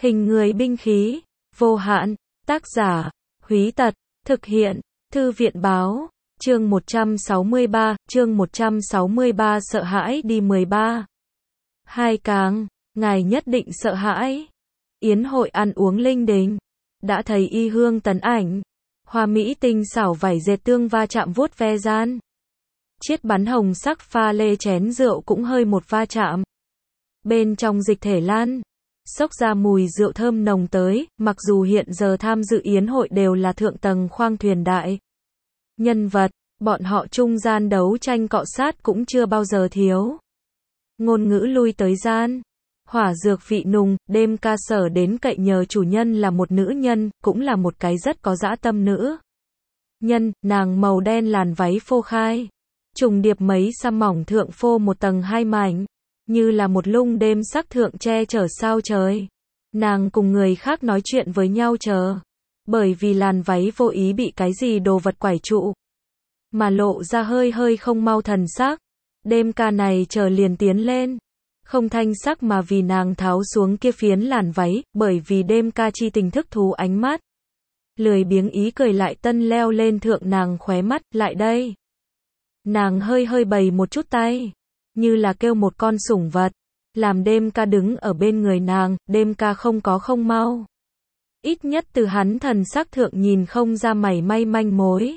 Hình người binh khí, vô hạn, tác giả, Húy Tật, thực hiện, Thư viện báo, chương 163, sợ hãi đi 13. Hai càng, ngài nhất định sợ hãi. Yến hội ăn uống linh đình, đã thấy y hương tấn ảnh, hoa mỹ tinh xảo vải dệt tương va chạm vuốt ve gian. Chiết bắn hồng sắc pha lê chén rượu cũng hơi một va chạm. Bên trong dịch thể lan, xốc ra mùi rượu thơm nồng tới, mặc dù hiện giờ tham dự yến hội đều là thượng tầng khoang thuyền đại nhân vật, bọn họ trung gian đấu tranh cọ sát cũng chưa bao giờ thiếu. Ngôn ngữ lui tới gian, hỏa dược vị nùng, đêm ca sở đến cậy nhờ chủ nhân là một nữ nhân, cũng là một cái rất có dã tâm nữ nhân, nàng màu đen làn váy phô khai, trùng điệp mấy sa mỏng thượng phô một tầng hai mảnh, như là một lung đêm sắc thượng che chở sao trời. Nàng cùng người khác nói chuyện với nhau chờ, bởi vì làn váy vô ý bị cái gì đồ vật quải trụ, mà lộ ra hơi hơi không mau thần sắc. Đêm ca này chờ liền tiến lên, không thanh sắc mà vì nàng tháo xuống kia phiến làn váy, bởi vì đêm ca chi tình thức thú ánh mắt. Lười biếng ý cười lại tân leo lên thượng nàng khóe mắt, lại đây. Nàng hơi hơi bày một chút tay, như là kêu một con sủng vật, làm đêm ca đứng ở bên người nàng, đêm ca không có không mau. Ít nhất từ hắn thần sắc thượng nhìn không ra mảy may manh mối.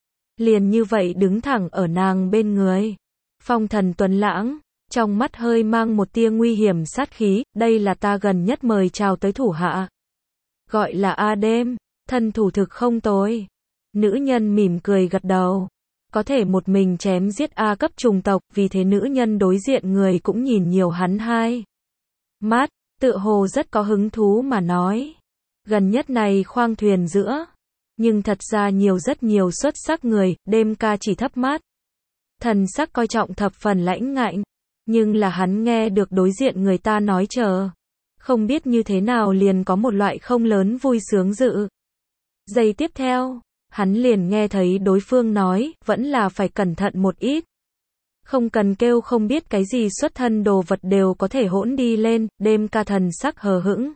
Liền như vậy đứng thẳng ở nàng bên người. Phong thần tuấn lãng, trong mắt hơi mang một tia nguy hiểm sát khí, đây là ta gần nhất mời chào tới thủ hạ. Gọi là A đêm, thân thủ thực không tồi. Nữ nhân mỉm cười gật đầu. Có thể một mình chém giết A cấp trùng tộc, vì thế nữ nhân đối diện người cũng nhìn nhiều hắn hai mắt, tựa hồ rất có hứng thú mà nói. Gần nhất này khoang thuyền giữa, nhưng thật ra rất nhiều xuất sắc người, đêm ca chỉ thấp mắt. Thần sắc coi trọng thập phần lãnh ngạnh, nhưng là hắn nghe được đối diện người ta nói chờ. Không biết như thế nào liền có một loại không lớn vui sướng dự. Giây tiếp theo, hắn liền nghe thấy đối phương nói, vẫn là phải cẩn thận một ít. Không cần kêu không biết cái gì xuất thân đồ vật đều có thể hỗn đi lên, đêm ca thần sắc hờ hững.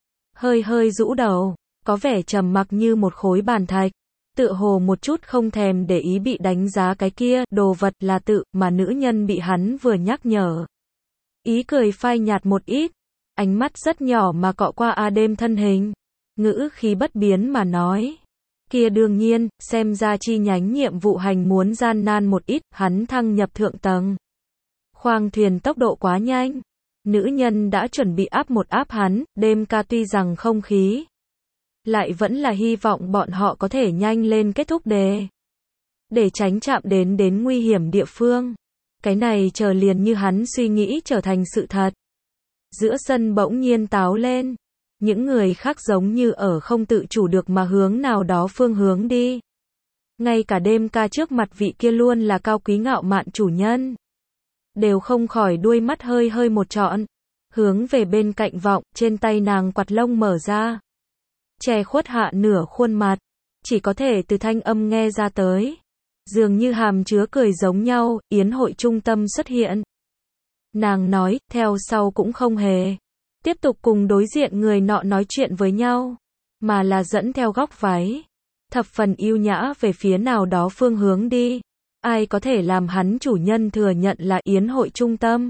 Hơi hơi rũ đầu, có vẻ trầm mặc như một khối bàn thạch. Tựa hồ một chút không thèm để ý bị đánh giá cái kia, đồ vật là tự, mà nữ nhân bị hắn vừa nhắc nhở. Ý cười phai nhạt một ít, ánh mắt rất nhỏ mà cọ qua A đêm thân hình. Ngữ khí bất biến mà nói. Kia đương nhiên, xem ra chi nhánh nhiệm vụ hành muốn gian nan một ít, hắn thăng nhập thượng tầng. Khoang thuyền tốc độ quá nhanh. Nữ nhân đã chuẩn bị áp một áp hắn, đêm ca tuy rằng không khí. Lại vẫn là hy vọng bọn họ có thể nhanh lên kết thúc đề. Để tránh chạm đến nguy hiểm địa phương. Cái này chờ liền như hắn suy nghĩ trở thành sự thật. Giữa sân bỗng nhiên táo lên. Những người khác giống như ở không tự chủ được mà hướng nào đó phương hướng đi. Ngay cả đêm ca trước mặt vị kia luôn là cao quý ngạo mạn chủ nhân. Đều không khỏi đuôi mắt hơi hơi một trọn. Hướng về bên cạnh vọng, trên tay nàng quạt lông mở ra. Che khuất hạ nửa khuôn mặt. Chỉ có thể từ thanh âm nghe ra tới. Dường như hàm chứa cười giống nhau, yến hội trung tâm xuất hiện. Nàng nói, theo sau cũng không hề. Tiếp tục cùng đối diện người nọ nói chuyện với nhau, mà là dẫn theo góc váy, thập phần yêu nhã về phía nào đó phương hướng đi. Ai có thể làm hắn chủ nhân thừa nhận là yến hội trung tâm?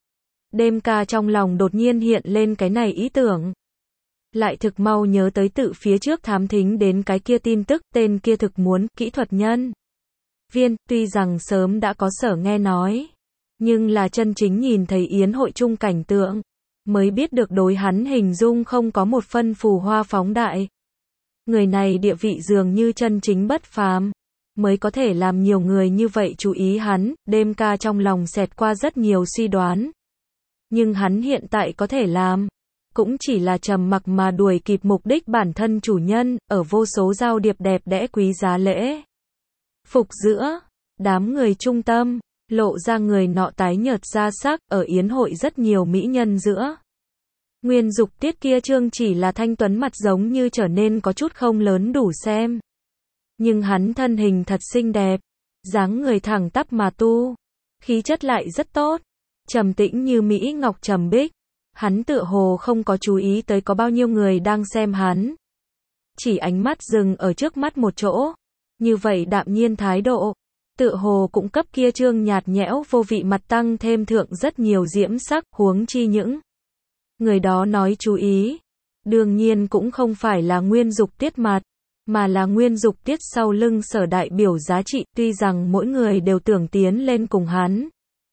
Đêm ca trong lòng đột nhiên hiện lên cái này ý tưởng. Lại thực mau nhớ tới tự phía trước thám thính đến cái kia tin tức, tên kia thực muốn, kỹ thuật nhân viên, tuy rằng sớm đã có sở nghe nói, nhưng là chân chính nhìn thấy yến hội chung cảnh tượng. Mới biết được đối hắn hình dung không có một phân phù hoa phóng đại. Người này địa vị dường như chân chính bất phàm, mới có thể làm nhiều người như vậy chú ý hắn, đêm ca trong lòng xẹt qua rất nhiều suy đoán. Nhưng hắn hiện tại có thể làm, cũng chỉ là trầm mặc mà đuổi kịp mục đích bản thân chủ nhân, ở vô số giao điệp đẹp đẽ quý giá lễ. Phục giữa, đám người trung tâm. Lộ ra người nọ tái nhợt ra sắc, ở yến hội rất nhiều mỹ nhân giữa. Nguyên dục tiết kia trương chỉ là thanh tuấn mặt giống như trở nên có chút không lớn đủ xem. Nhưng hắn thân hình thật xinh đẹp, dáng người thẳng tắp mà tu, khí chất lại rất tốt, trầm tĩnh như mỹ ngọc trầm bích, Hắn tựa hồ không có chú ý tới có bao nhiêu người đang xem hắn. Chỉ ánh mắt dừng ở trước mắt một chỗ. Như vậy đạm nhiên thái độ, tựa hồ cũng cấp kia trương nhạt nhẽo vô vị mặt tăng thêm thượng rất nhiều diễm sắc, huống chi những người đó nói chú ý. Đương nhiên cũng không phải là Nguyên Dục Tiết mặt, mà là Nguyên Dục Tiết sau lưng sở đại biểu giá trị, tuy rằng mỗi người đều tưởng tiến lên cùng hắn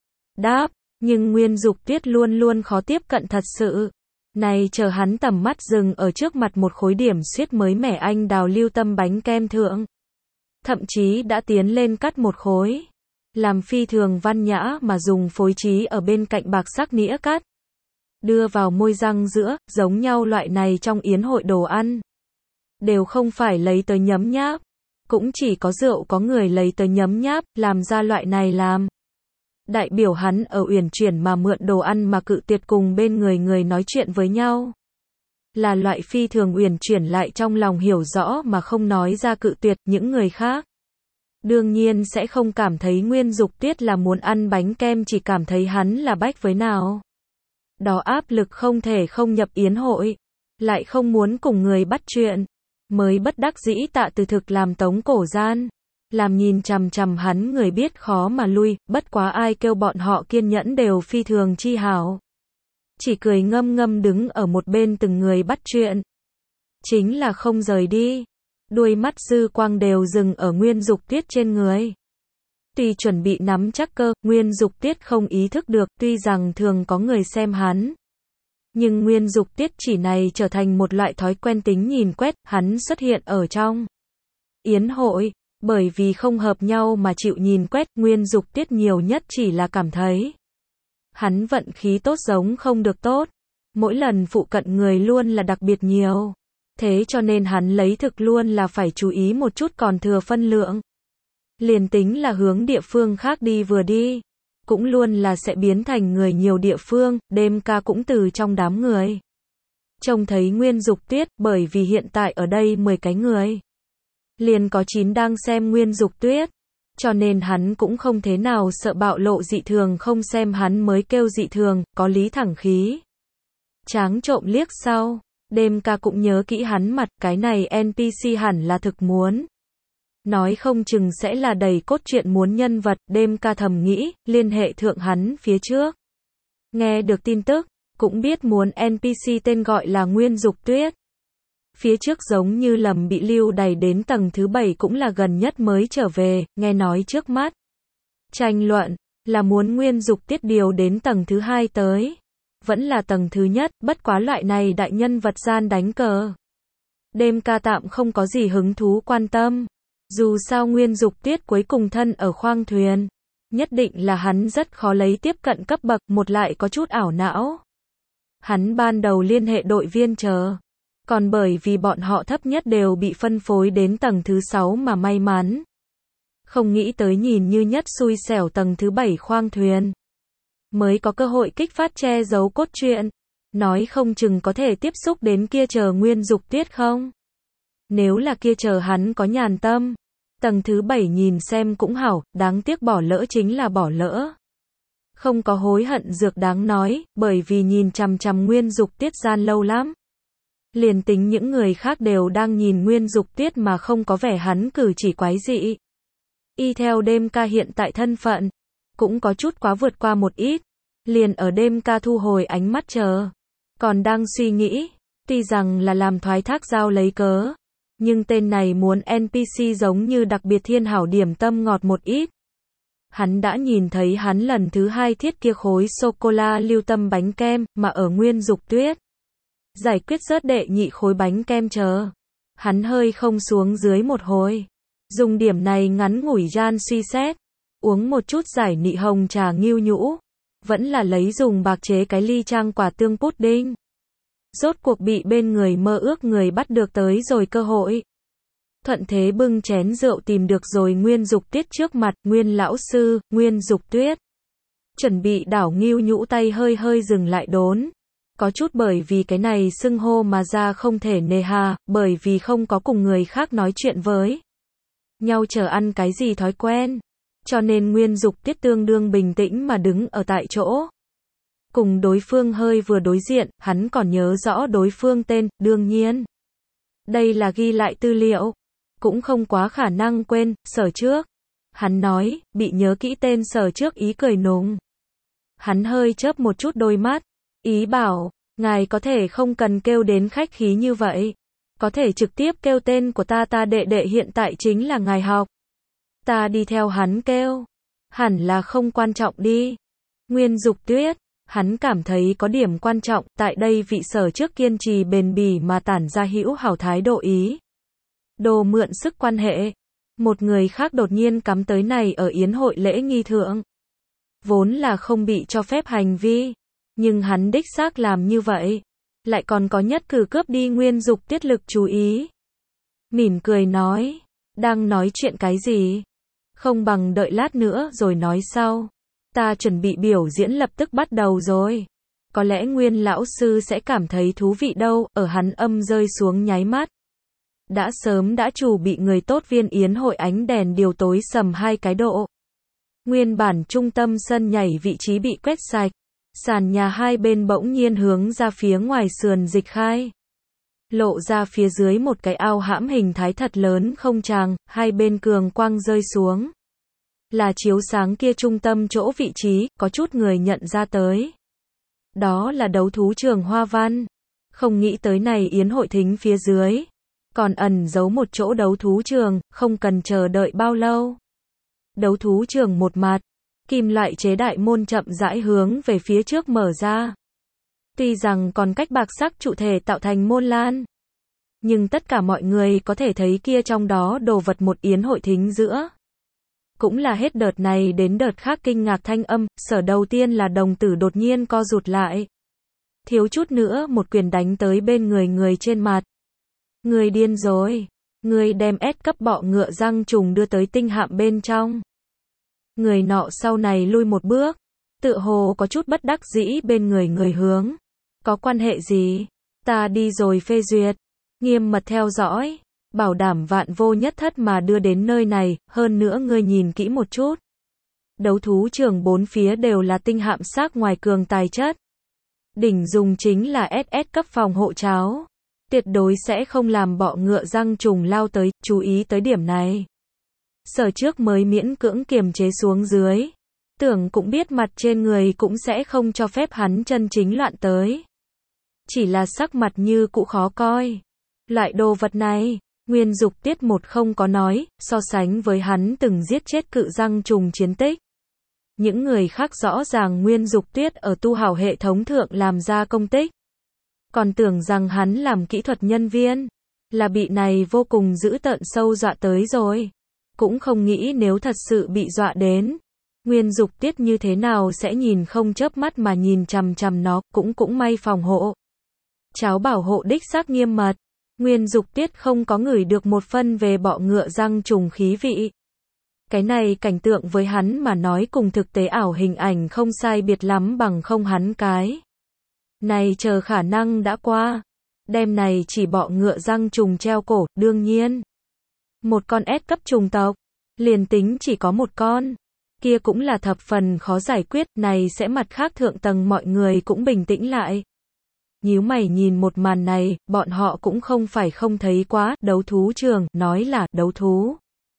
đáp, nhưng Nguyên Dục Tiết luôn luôn khó tiếp cận thật sự. Này chờ hắn tầm mắt dừng ở trước mặt một khối điểm xuyết mới mẻ anh đào lưu tâm bánh kem thượng. Thậm chí đã tiến lên cắt một khối. Làm phi thường văn nhã mà dùng phối trí ở bên cạnh bạc sắc nĩa cắt. Đưa vào môi răng giữa, giống nhau loại này trong yến hội đồ ăn. Đều không phải lấy tới nhấm nháp. Cũng chỉ có rượu có người lấy tới nhấm nháp, làm ra loại này làm. Đại biểu hắn ở uyển chuyển mà mượn đồ ăn mà cự tuyệt cùng bên người nói chuyện với nhau. Là loại phi thường uyển chuyển lại trong lòng hiểu rõ mà không nói ra cự tuyệt những người khác. Đương nhiên sẽ không cảm thấy Nguyên Dục Tiết là muốn ăn bánh kem, chỉ cảm thấy hắn là bách với nào. Đó áp lực không thể không nhập yến hội. Lại không muốn cùng người bắt chuyện. Mới bất đắc dĩ Tạ Từ Thực làm tống cổ gian. Làm nhìn chằm chằm hắn người biết khó mà lui, bất quá ai kêu bọn họ kiên nhẫn đều phi thường chi hảo. Chỉ cười ngâm ngâm đứng ở một bên từng người bắt chuyện. Chính là không rời đi. Đuôi mắt dư quang đều dừng ở Nguyên Dục Tiết trên người. Tuy chuẩn bị nắm chắc cơ, Nguyên Dục Tiết không ý thức được, tuy rằng thường có người xem hắn. Nhưng Nguyên Dục Tiết chỉ này trở thành một loại thói quen tính nhìn quét, hắn xuất hiện ở trong yến hội. Bởi vì không hợp nhau mà chịu nhìn quét, Nguyên Dục Tiết nhiều nhất chỉ là cảm thấy hắn vận khí tốt giống không được tốt. Mỗi lần phụ cận người luôn là đặc biệt nhiều. Thế cho nên hắn lấy thực luôn là phải chú ý một chút còn thừa phân lượng. Liền tính là hướng địa phương khác đi vừa đi. Cũng luôn là sẽ biến thành người nhiều địa phương, đêm ca cũng từ trong đám người. Trông thấy Nguyên Dục Tiết, bởi vì hiện tại ở đây 10 cái người. Liền có 9 đang xem Nguyên Dục Tuyết. Cho nên hắn cũng không thế nào sợ bạo lộ dị thường, không xem hắn mới kêu dị thường, có lý thẳng khí. Tráng trộm liếc sau, đêm ca cũng nhớ kỹ hắn mặt, cái này NPC hẳn là thực muốn. Nói không chừng sẽ là đầy cốt truyện muốn nhân vật, đêm ca thầm nghĩ, liên hệ thượng hắn phía trước. Nghe được tin tức, cũng biết muốn NPC tên gọi là Nguyên Dục Tuyết. Phía trước giống như lầm bị lưu đày đến tầng thứ 7 cũng là gần nhất mới trở về, nghe nói trước mắt. Tranh luận, là muốn Nguyên Dục Tiết điều đến tầng thứ 2 tới. Vẫn là tầng thứ nhất, bất quá loại này đại nhân vật gian đánh cờ. Đêm ca tạm không có gì hứng thú quan tâm. Dù sao Nguyên Dục Tiết cuối cùng thân ở khoang thuyền. Nhất định là hắn rất khó lấy tiếp cận cấp bậc, một lại có chút ảo não. Hắn ban đầu liên hệ đội viên chờ. Còn bởi vì bọn họ thấp nhất đều bị phân phối đến tầng thứ 6 mà may mắn. Không nghĩ tới nhìn như nhất xui xẻo tầng thứ 7 khoang thuyền. Mới có cơ hội kích phát che giấu cốt truyện. Nói không chừng có thể tiếp xúc đến kia chờ Nguyên Dục Tiết không? Nếu là kia chờ hắn có nhàn tâm. Tầng thứ 7 nhìn xem cũng hảo, đáng tiếc bỏ lỡ chính là bỏ lỡ. Không có hối hận dược đáng nói, bởi vì nhìn chằm chằm Nguyên Dục Tiết gian lâu lắm. Liền tính những người khác đều đang nhìn Nguyên Dục Tiết mà không có vẻ hắn cử chỉ quái dị. Y theo đêm ca hiện tại thân phận, cũng có chút quá vượt qua một ít. Liền ở đêm ca thu hồi ánh mắt chờ. Còn đang suy nghĩ, tuy rằng là làm thoái thác giao lấy cớ. Nhưng tên này muốn NPC giống như đặc biệt thiên hảo điểm tâm ngọt một ít. Hắn đã nhìn thấy hắn lần thứ 2 thiết kia khối sô-cô-la lưu tâm bánh kem, mà ở Nguyên Dục Tuyết. Giải quyết rớt đệ nhị khối bánh kem chờ. Hắn hơi không xuống dưới một hồi. Dùng điểm này ngắn ngủi gian suy xét. Uống một chút giải nị hồng trà nghiêu nhũ. Vẫn là lấy dùng bạc chế cái ly trang quả tương pudding. Rốt cuộc bị bên người mơ ước người bắt được tới rồi cơ hội. Thuận thế bưng chén rượu tìm được rồi Nguyên Dục Tiết trước mặt, Nguyên lão sư, Nguyên Dục Tuyết. Chuẩn bị đảo nghiêu nhũ tay hơi hơi dừng lại đốn. Có chút bởi vì cái này xưng hô mà ra không thể nề hà, bởi vì không có cùng người khác nói chuyện với nhau chờ ăn cái gì thói quen. Cho nên Nguyên Dục Tiết tương đương bình tĩnh mà đứng ở tại chỗ. Cùng đối phương hơi vừa đối diện, hắn còn nhớ rõ đối phương tên, đương nhiên. Đây là ghi lại tư liệu. Cũng không quá khả năng quên, Sở Trước. Hắn nói, bị nhớ kỹ tên Sở Trước ý cười nùng. Hắn hơi chớp một chút đôi mắt. Ý bảo, ngài có thể không cần kêu đến khách khí như vậy. Có thể trực tiếp kêu tên của ta đệ đệ hiện tại chính là ngài học. Ta đi theo hắn kêu. Hẳn là không quan trọng đi. Nguyên Dục Tuyết. Hắn cảm thấy có điểm quan trọng, tại đây vị Sở Trước kiên trì bền bỉ mà tản ra hữu hảo thái độ ý. Đồ mượn sức quan hệ. Một người khác đột nhiên cắm tới này ở yến hội lễ nghi thượng. Vốn là không bị cho phép hành vi. Nhưng hắn đích xác làm như vậy. Lại còn có nhất cử cướp đi Nguyên Dục Tuyết lực chú ý. Mỉm cười nói. Đang nói chuyện cái gì? Không bằng đợi lát nữa rồi nói sau. Ta chuẩn bị biểu diễn lập tức bắt đầu rồi. Có lẽ Nguyên lão sư sẽ cảm thấy thú vị đâu, ở hắn âm rơi xuống nháy mắt. Đã sớm đã chủ bị người tốt viên yến hội ánh đèn điều tối sầm 2 cái độ. Nguyên bản trung tâm sân nhảy vị trí bị quét sạch. Sàn nhà hai bên bỗng nhiên hướng ra phía ngoài sườn dịch khai. Lộ ra phía dưới một cái ao hãm hình thái thật lớn không tràng, hai bên cường quang rơi xuống. Là chiếu sáng kia trung tâm chỗ vị trí, có chút người nhận ra tới. Đó là đấu thú trường Hoa Văn. Không nghĩ tới này yến hội thính phía dưới. Còn ẩn giấu một chỗ đấu thú trường, không cần chờ đợi bao lâu. Đấu thú trường một mặt. Kim loại chế đại môn chậm rãi hướng về phía trước mở ra. Tuy rằng còn cách bạc sắc trụ thể tạo thành môn lan. Nhưng tất cả mọi người có thể thấy kia trong đó đồ vật một yến hội thính giữa. Cũng là hết đợt này đến đợt khác kinh ngạc thanh âm, Sở đầu tiên là đồng tử đột nhiên co rụt lại. Thiếu chút nữa một quyền đánh tới bên người trên mặt. Người điên rồi. Người đem S cấp bọ ngựa răng trùng đưa tới tinh hạm bên trong. Người nọ sau này lui một bước. Tựa hồ có chút bất đắc dĩ bên người hướng. Có quan hệ gì? Ta đi rồi phê duyệt. Nghiêm mật theo dõi. Bảo đảm vạn vô nhất thất mà đưa đến nơi này, hơn nữa ngươi nhìn kỹ một chút. Đấu thú trường bốn phía đều là tinh hạm xác ngoài cường tài chất. Đỉnh dùng chính là SS cấp phòng hộ cháo. Tuyệt đối sẽ không làm bọ ngựa răng trùng lao tới, chú ý tới điểm này. Sở Trước mới miễn cưỡng kiềm chế xuống dưới. Tưởng cũng biết mặt trên người cũng sẽ không cho phép hắn chân chính loạn tới. Chỉ là sắc mặt như cũ khó coi. Loại đồ vật này. Nguyên Dục Tuyết một không có nói, so sánh với hắn từng giết chết cự răng trùng chiến tích. Những người khác rõ ràng Nguyên Dục Tuyết ở tu hảo hệ thống thượng làm ra công tích. Còn tưởng rằng hắn làm kỹ thuật nhân viên, là bị này vô cùng dữ tợn sâu dọa tới rồi. Cũng không nghĩ nếu thật sự bị dọa đến. Nguyên Dục Tuyết như thế nào sẽ nhìn không chớp mắt mà nhìn chằm chằm nó, cũng may phòng hộ. Cháo bảo hộ đích xác nghiêm mật. Nguyên Dục Tuyết không có ngửi được một phân về bọ ngựa răng trùng khí vị. Cái này cảnh tượng với hắn mà nói cùng thực tế ảo hình ảnh không sai biệt lắm bằng không hắn cái. Này chờ khả năng đã qua. Đêm này chỉ bọ ngựa răng trùng treo cổ, đương nhiên. Một con S cấp trùng tộc. Liền tính chỉ có một con. Kia cũng là thập phần khó giải quyết, này sẽ mặt khác thượng tầng mọi người cũng bình tĩnh lại. Nhíu mày nhìn một màn này, bọn họ cũng không phải không thấy quá, đấu thú trường, nói là đấu thú.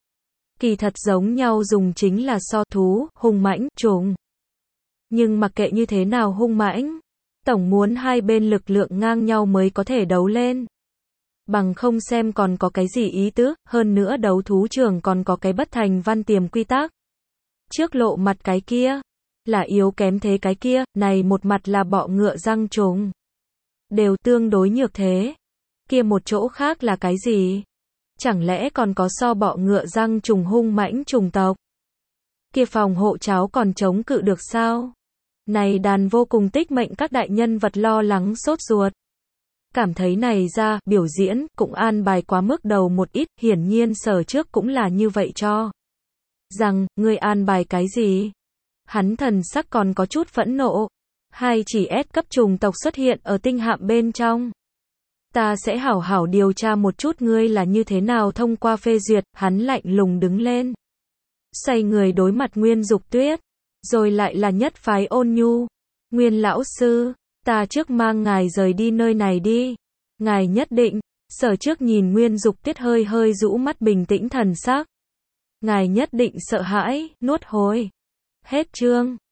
Kỳ thật giống nhau dùng chính là so thú, hung mãnh, trùng. Nhưng mặc kệ như thế nào hung mãnh, tổng muốn hai bên lực lượng ngang nhau mới có thể đấu lên. Bằng không xem còn có cái gì ý tứ, hơn nữa đấu thú trường còn có cái bất thành văn tiềm quy tắc. Trước lộ mặt cái kia, là yếu kém thế cái kia, này một mặt là bọ ngựa răng trùng. Đều tương đối nhược thế. Kia một chỗ khác là cái gì? Chẳng lẽ còn có so bọ ngựa răng trùng hung mãnh trùng tộc? Kia phòng hộ cháo còn chống cự được sao? Này đàn vô cùng tích mệnh các đại nhân vật lo lắng sốt ruột. Cảm thấy này ra, biểu diễn, cũng an bài quá mức đầu một ít, hiển nhiên Sở Trước cũng là như vậy cho. Rằng, ngươi an bài cái gì? Hắn thần sắc còn có chút phẫn nộ. Hai chỉ S cấp trùng tộc xuất hiện ở tinh hạm bên trong. Ta sẽ hảo hảo điều tra một chút ngươi là như thế nào thông qua phê duyệt, hắn lạnh lùng đứng lên. Xoay người đối mặt Nguyên Dục Tuyết. Rồi lại là nhất phái ôn nhu. Nguyên lão sư, ta trước mang ngài rời đi nơi này đi. Ngài nhất định, Sở Trước nhìn Nguyên Dục Tiết hơi hơi rũ mắt bình tĩnh thần sắc. Ngài nhất định sợ hãi, nuốt hồi. Hết chương.